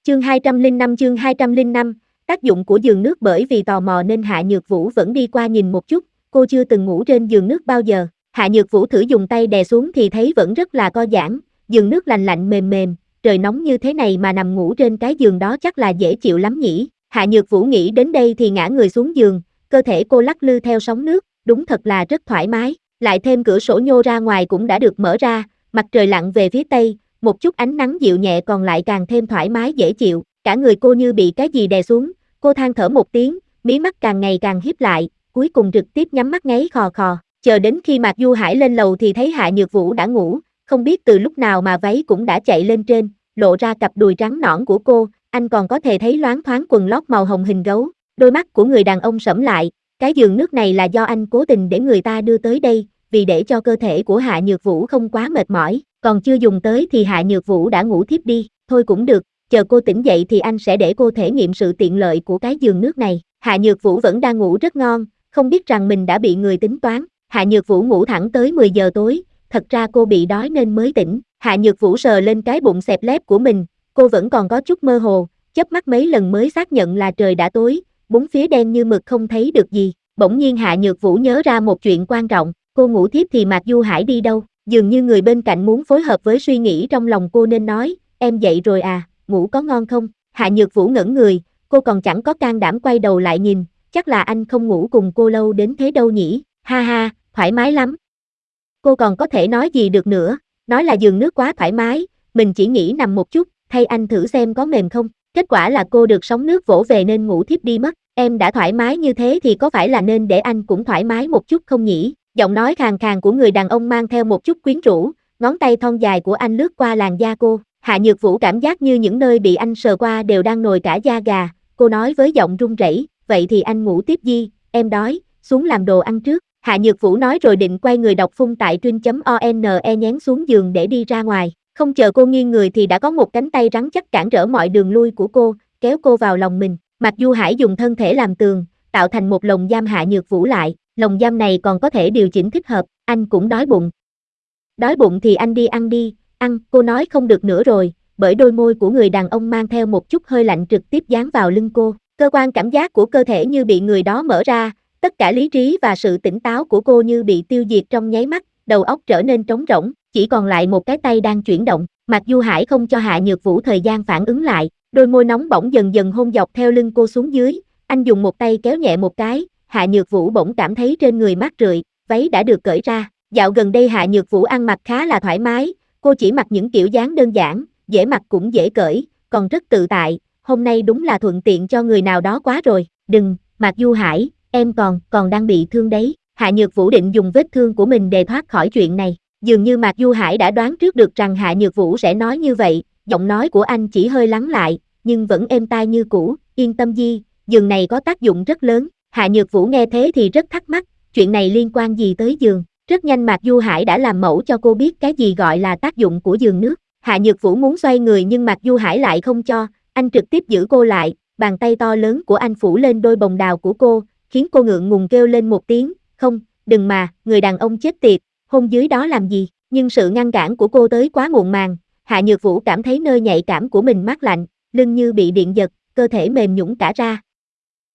Chương 205, tác dụng của giường nước. Bởi vì tò mò nên Hạ Nhược Vũ vẫn đi qua nhìn một chút, cô chưa từng ngủ trên giường nước bao giờ. Hạ Nhược Vũ thử dùng tay đè xuống thì thấy vẫn rất là co giãn, giường nước lạnh lạnh mềm mềm, trời nóng như thế này mà nằm ngủ trên cái giường đó chắc là dễ chịu lắm nhỉ. Hạ Nhược Vũ nghĩ đến đây thì ngã người xuống giường, cơ thể cô lắc lư theo sóng nước, đúng thật là rất thoải mái. Lại thêm cửa sổ nhô ra ngoài cũng đã được mở ra, mặt trời lặn về phía tây, một chút ánh nắng dịu nhẹ còn lại càng thêm thoải mái dễ chịu. Cả người cô như bị cái gì đè xuống, cô than thở một tiếng, mí mắt càng ngày càng híp lại, cuối cùng trực tiếp nhắm mắt ngáy khò khò. Chờ đến khi Mạc Du Hải lên lầu thì thấy Hạ Nhược Vũ đã ngủ, không biết từ lúc nào mà váy cũng đã chạy lên trên, lộ ra cặp đùi trắng nõn của cô, anh còn có thể thấy loáng thoáng quần lót màu hồng hình gấu. Đôi mắt của người đàn ông sẫm lại, cái giường nước này là do anh cố tình để người ta đưa tới đây, vì để cho cơ thể của Hạ Nhược Vũ không quá mệt mỏi, còn chưa dùng tới thì Hạ Nhược Vũ đã ngủ thiếp đi. Thôi cũng được, chờ cô tỉnh dậy thì anh sẽ để cô thể nghiệm sự tiện lợi của cái giường nước này. Hạ Nhược Vũ vẫn đang ngủ rất ngon, không biết rằng mình đã bị người tính toán. Hạ Nhược Vũ ngủ thẳng tới 10 giờ tối, thật ra cô bị đói nên mới tỉnh. Hạ Nhược Vũ sờ lên cái bụng xẹp lép của mình, cô vẫn còn có chút mơ hồ, chớp mắt mấy lần mới xác nhận là trời đã tối, bốn phía đen như mực không thấy được gì. Bỗng nhiên Hạ Nhược Vũ nhớ ra một chuyện quan trọng, cô ngủ thiếp thì Mạc Du Hải đi đâu? Dường như người bên cạnh muốn phối hợp với suy nghĩ trong lòng cô nên nói, em dậy rồi à, ngủ có ngon không? Hạ Nhược Vũ ngẩn người, cô còn chẳng có can đảm quay đầu lại nhìn, chắc là anh không ngủ cùng cô lâu đến thế đâu nhỉ, ha ha, thoải mái lắm. Cô còn có thể nói gì được nữa, nói là giường nước quá thoải mái, mình chỉ nghĩ nằm một chút, thay anh thử xem có mềm không. Kết quả là cô được sóng nước vỗ về nên ngủ thiếp đi mất. Em đã thoải mái như thế thì có phải là nên để anh cũng thoải mái một chút không nhỉ? Giọng nói khàn khàn của người đàn ông mang theo một chút quyến rũ, ngón tay thon dài của anh lướt qua làn da cô. Hạ Nhược Vũ cảm giác như những nơi bị anh sờ qua đều đang nổi cả da gà, cô nói với giọng run rẩy, vậy thì anh ngủ tiếp đi, em đói, xuống làm đồ ăn trước. Hạ Nhược Vũ nói rồi định quay người đọc phun tại truyện.one nhén xuống giường để đi ra ngoài. Không chờ cô nghiêng người thì đã có một cánh tay rắn chắc cản trở mọi đường lui của cô, kéo cô vào lòng mình. Mạc Du Hải dùng thân thể làm tường, tạo thành một lồng giam Hạ Nhược Vũ lại, lồng giam này còn có thể điều chỉnh thích hợp, anh cũng đói bụng. Đói bụng thì anh đi ăn đi, ăn, cô nói không được nữa rồi, bởi đôi môi của người đàn ông mang theo một chút hơi lạnh trực tiếp dán vào lưng cô. Cơ quan cảm giác của cơ thể như bị người đó mở ra, tất cả lý trí và sự tỉnh táo của cô như bị tiêu diệt trong nháy mắt, đầu óc trở nên trống rỗng, chỉ còn lại một cái tay đang chuyển động. Mạc Du Hải không cho Hạ Nhược Vũ thời gian phản ứng lại, đôi môi nóng bỏng dần dần hôn dọc theo lưng cô xuống dưới, anh dùng một tay kéo nhẹ một cái, Hạ Nhược Vũ bỗng cảm thấy trên người mát rượi, váy đã được cởi ra. Dạo gần đây Hạ Nhược Vũ ăn mặc khá là thoải mái, cô chỉ mặc những kiểu dáng đơn giản, dễ mặc cũng dễ cởi, còn rất tự tại, hôm nay đúng là thuận tiện cho người nào đó quá rồi. Đừng, Mạc Du Hải, em còn đang bị thương đấy. Hạ Nhược Vũ định dùng vết thương của mình để thoát khỏi chuyện này. Dường như Mạc Du Hải đã đoán trước được rằng Hạ Nhược Vũ sẽ nói như vậy, giọng nói của anh chỉ hơi lắng lại, nhưng vẫn êm tai như cũ, yên tâm Di, giường này có tác dụng rất lớn. Hạ Nhược Vũ nghe thế thì rất thắc mắc, chuyện này liên quan gì tới giường? Rất nhanh Mạc Du Hải đã làm mẫu cho cô biết cái gì gọi là tác dụng của giường nước. Hạ Nhược Vũ muốn xoay người nhưng Mạc Du Hải lại không cho, anh trực tiếp giữ cô lại, bàn tay to lớn của anh phủ lên đôi bồng đào của cô, khiến cô ngượng ngùng kêu lên một tiếng, không, đừng mà, người đàn ông chết tiệt, hôn dưới đó làm gì, nhưng sự ngăn cản của cô tới quá muộn màng, Hạ Nhược Vũ cảm thấy nơi nhạy cảm của mình mát lạnh, lưng như bị điện giật, cơ thể mềm nhũn cả ra,